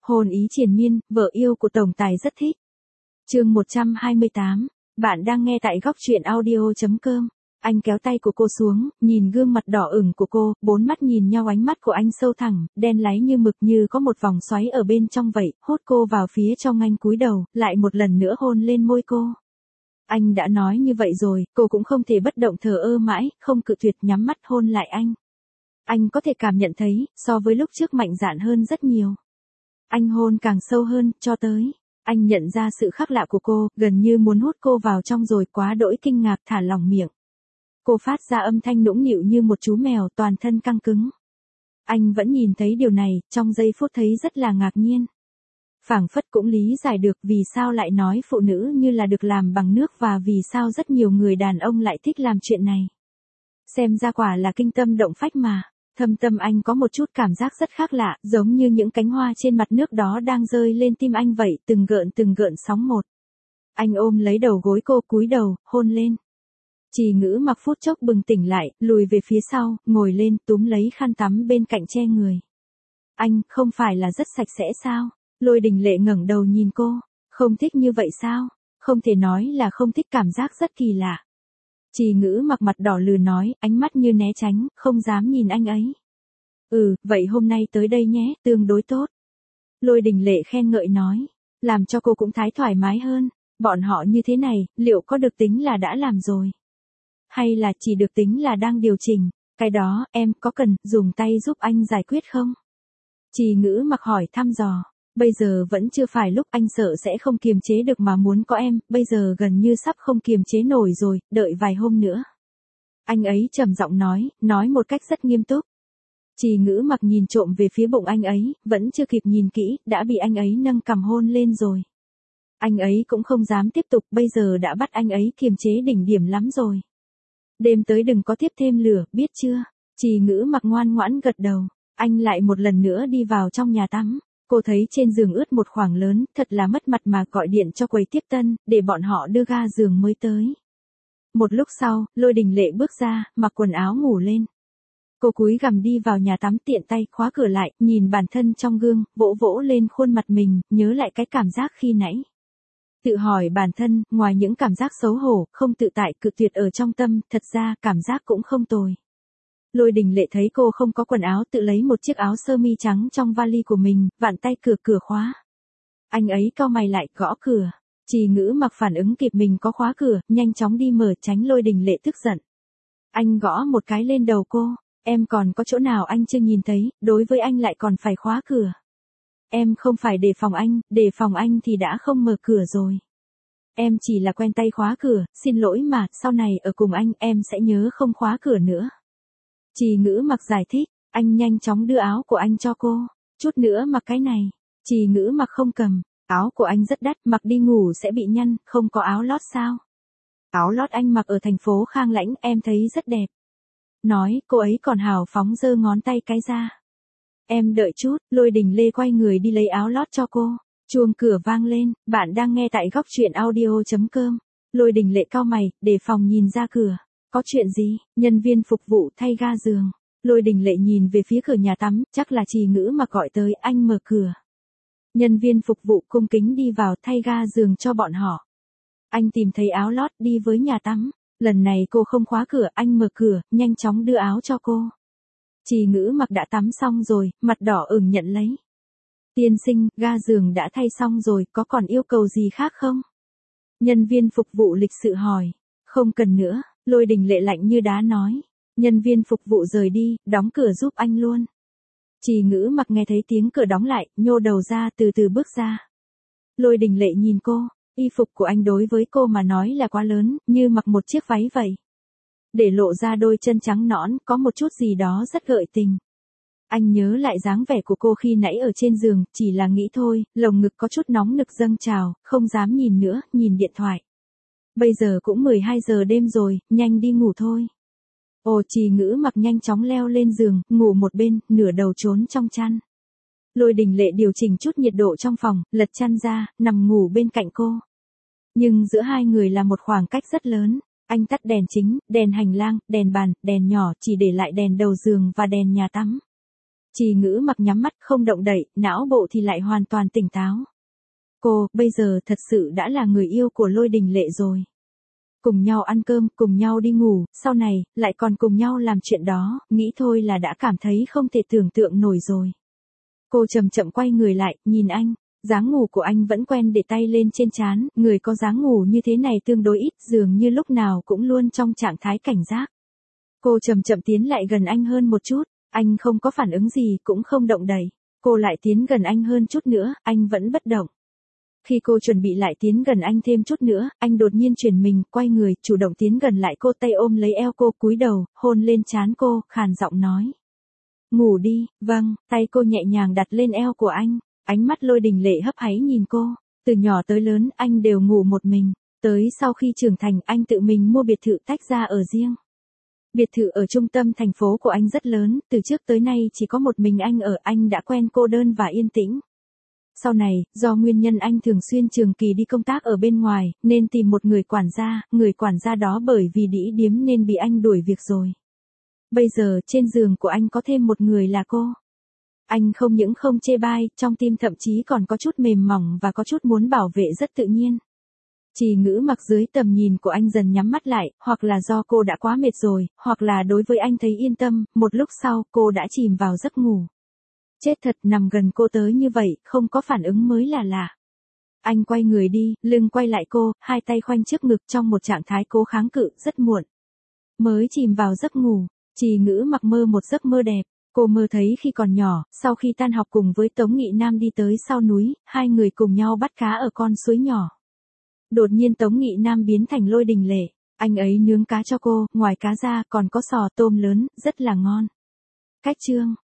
Hôn ý triền miên, vợ yêu của tổng tài rất thích. Chương 128, bạn đang nghe tại góc truyện audio.com. Anh kéo tay của cô xuống, nhìn gương mặt đỏ ửng của cô, bốn mắt nhìn nhau, ánh mắt của anh sâu thẳm, đen láy như mực, như có một vòng xoáy ở bên trong vậy, hút cô vào phía trong. Anh cúi đầu, lại một lần nữa hôn lên môi cô. Anh đã nói như vậy rồi, cô cũng không thể bất động thờ ơ mãi, không cự tuyệt, nhắm mắt hôn lại anh. Anh có thể cảm nhận thấy, so với lúc trước mạnh dạn hơn rất nhiều. Anh hôn càng sâu hơn, cho tới anh nhận ra sự khác lạ của cô, gần như muốn hút cô vào trong rồi, quá đỗi kinh ngạc thả lỏng miệng. Cô phát ra âm thanh nũng nịu như một chú mèo, toàn thân căng cứng. Anh vẫn nhìn thấy điều này, trong giây phút thấy rất là ngạc nhiên. Phảng phất cũng lý giải được vì sao lại nói phụ nữ như là được làm bằng nước, và vì sao rất nhiều người đàn ông lại thích làm chuyện này. Xem ra quả là kinh tâm động phách mà. Thâm tâm anh có một chút cảm giác rất khác lạ, giống như những cánh hoa trên mặt nước đó đang rơi lên tim anh vậy, từng gợn sóng một. Anh ôm lấy đầu gối cô, cúi đầu, hôn lên. Trì Ngữ Mặc phút chốc bừng tỉnh lại, lùi về phía sau, ngồi lên, túm lấy khăn tắm bên cạnh che người. Anh, không phải là rất sạch sẽ sao? Lôi Đình Lệ ngẩng đầu nhìn cô. Không thích như vậy sao? Không thể nói là không thích, cảm giác rất kỳ lạ. Trì Ngữ Mặc mặt đỏ lừ nói, ánh mắt như né tránh, không dám nhìn anh ấy. Vậy hôm nay tới đây nhé, tương đối tốt. Lôi Đình Lệ khen ngợi nói, làm cho cô cũng thái thoải mái hơn. Bọn họ như thế này, liệu có được tính là đã làm rồi? Hay là chỉ được tính là đang điều chỉnh? Cái đó, em có cần dùng tay giúp anh giải quyết không? Trì Ngữ Mặc hỏi thăm dò. Bây giờ vẫn chưa phải lúc, anh sợ sẽ không kiềm chế được mà muốn có em, bây giờ gần như sắp không kiềm chế nổi rồi, đợi vài hôm nữa. Anh ấy trầm giọng nói một cách rất nghiêm túc. Trì Ngữ Mặc nhìn trộm về phía bụng anh ấy, vẫn chưa kịp nhìn kỹ, đã bị anh ấy nâng cằm hôn lên rồi. Anh ấy cũng không dám tiếp tục, bây giờ đã bắt anh ấy kiềm chế đỉnh điểm lắm rồi. Đêm tới đừng có tiếp thêm lửa, biết chưa? Trì Ngữ Mặc ngoan ngoãn gật đầu. Anh lại một lần nữa đi vào trong nhà tắm. Cô thấy trên giường ướt một khoảng lớn, thật là mất mặt mà gọi điện cho quầy tiếp tân, để bọn họ đưa ga giường mới tới. Một lúc sau, Lôi Đình Lệ bước ra, mặc quần áo ngủ lên. Cô cúi gằm đi vào nhà tắm, tiện tay khóa cửa lại, nhìn bản thân trong gương, vỗ vỗ lên khuôn mặt mình, nhớ lại cái cảm giác khi nãy. Tự hỏi bản thân, ngoài những cảm giác xấu hổ, không tự tại, cự tuyệt ở trong tâm, thật ra cảm giác cũng không tồi. Lôi Đình Lệ thấy cô không có quần áo, tự lấy một chiếc áo sơ mi trắng trong vali của mình, vặn tay cửa khóa. Anh ấy cau mày lại, gõ cửa. Trì Ngữ Mặc phản ứng kịp mình có khóa cửa, nhanh chóng đi mở, tránh Lôi Đình Lệ tức giận. Anh gõ một cái lên đầu cô. Em còn có chỗ nào anh chưa nhìn thấy, đối với anh lại còn phải khóa cửa. Em không phải đề phòng anh thì đã không mở cửa rồi. Em chỉ là quen tay khóa cửa, xin lỗi mà, sau này ở cùng anh, em sẽ nhớ không khóa cửa nữa. Trì Ngữ Mặc giải thích, anh nhanh chóng đưa áo của anh cho cô. Chút nữa mặc cái này. Trì Ngữ Mặc không cầm, áo của anh rất đắt, mặc đi ngủ sẽ bị nhăn, không có áo lót sao? Áo lót anh mặc ở thành phố Khang Lãnh, em thấy rất đẹp. Nói, cô ấy còn hào phóng giơ ngón tay cái ra. Em đợi chút, Lôi Đình Lê quay người đi lấy áo lót cho cô. Chuông cửa vang lên, bạn đang nghe tại góc truyện audio.com. Lôi Đình Lệ cau mày, đề phòng nhìn ra cửa. Có chuyện gì? Nhân viên phục vụ thay ga giường. Lôi Đình Lệ nhìn về phía cửa nhà tắm, chắc là Trì Ngữ Mặc gọi tới, anh mở cửa. Nhân viên phục vụ cung kính đi vào thay ga giường cho bọn họ. Anh tìm thấy áo lót, đi với nhà tắm. Lần này cô không khóa cửa, anh mở cửa, nhanh chóng đưa áo cho cô. Trì Ngữ Mặc đã tắm xong rồi, mặt đỏ ửng nhận lấy. Tiên sinh, ga giường đã thay xong rồi, có còn yêu cầu gì khác không? Nhân viên phục vụ lịch sự hỏi. Không cần nữa, Lôi Đình Lệ lạnh như đá nói. Nhân viên phục vụ rời đi, đóng cửa giúp anh luôn. Trì Ngữ Mặc nghe thấy tiếng cửa đóng lại, nhô đầu ra, từ từ bước ra. Lôi Đình Lệ nhìn cô, y phục của anh đối với cô mà nói là quá lớn, như mặc một chiếc váy vậy. Để lộ ra đôi chân trắng nõn, có một chút gì đó rất gợi tình. Anh nhớ lại dáng vẻ của cô khi nãy ở trên giường, chỉ là nghĩ thôi, lồng ngực có chút nóng nực dâng trào, không dám nhìn nữa, nhìn điện thoại. Bây giờ cũng 12 giờ đêm rồi, nhanh đi ngủ thôi. Trì Ngữ Mặc nhanh chóng leo lên giường, ngủ một bên, nửa đầu trốn trong chăn. Lôi Đình Lệ điều chỉnh chút nhiệt độ trong phòng, lật chăn ra, nằm ngủ bên cạnh cô. Nhưng giữa hai người là một khoảng cách rất lớn. Anh tắt đèn chính, đèn hành lang, đèn bàn, đèn nhỏ, chỉ để lại đèn đầu giường và đèn nhà tắm. Trì Ngữ Mặc nhắm mắt không động đậy, não bộ thì lại hoàn toàn tỉnh táo. Cô, bây giờ thật sự đã là người yêu của Lôi Đình Lệ rồi. Cùng nhau ăn cơm, cùng nhau đi ngủ, sau này, lại còn cùng nhau làm chuyện đó, nghĩ thôi là đã cảm thấy không thể tưởng tượng nổi rồi. Cô chậm chậm quay người lại, nhìn anh. Dáng ngủ của anh vẫn quen để tay lên trên trán, người có dáng ngủ như thế này tương đối ít, dường như lúc nào cũng luôn trong trạng thái cảnh giác. Cô chậm chậm tiến lại gần anh hơn một chút, anh không có phản ứng gì cũng không động đậy. Cô lại tiến gần anh hơn chút nữa, anh vẫn bất động. Khi cô chuẩn bị lại tiến gần anh thêm chút nữa, anh đột nhiên chuyển mình, quay người, chủ động tiến gần lại cô, tay ôm lấy eo cô, cúi đầu, hôn lên trán cô, khàn giọng nói. Ngủ đi, vâng, tay cô nhẹ nhàng đặt lên eo của anh, ánh mắt Lôi Đình Lệ hấp háy nhìn cô. Từ nhỏ tới lớn, anh đều ngủ một mình, tới sau khi trưởng thành, anh tự mình mua biệt thự tách ra ở riêng. Biệt thự ở trung tâm thành phố của anh rất lớn, từ trước tới nay chỉ có một mình anh ở, anh đã quen cô đơn và yên tĩnh. Sau này, do nguyên nhân anh thường xuyên trường kỳ đi công tác ở bên ngoài, nên tìm một người quản gia đó bởi vì đĩ điếm nên bị anh đuổi việc rồi. Bây giờ, trên giường của anh có thêm một người là cô. Anh không những không chê bai, trong tim thậm chí còn có chút mềm mỏng và có chút muốn bảo vệ rất tự nhiên. Trì Ngữ Mặc dưới tầm nhìn của anh dần nhắm mắt lại, hoặc là do cô đã quá mệt rồi, hoặc là đối với anh thấy yên tâm, một lúc sau, cô đã chìm vào giấc ngủ. Chết thật, nằm gần cô tới như vậy, không có phản ứng mới là lạ. Anh quay người đi, lưng quay lại cô, hai tay khoanh trước ngực trong một trạng thái cố kháng cự, rất muộn. Mới chìm vào giấc ngủ, Trì Ngữ Mặc mơ một giấc mơ đẹp. Cô mơ thấy khi còn nhỏ, sau khi tan học cùng với Tống Nghị Nam đi tới sau núi, hai người cùng nhau bắt cá ở con suối nhỏ. Đột nhiên Tống Nghị Nam biến thành Lôi Đình Lệ, anh ấy nướng cá cho cô, ngoài cá ra còn có sò tôm lớn, rất là ngon. Cách chương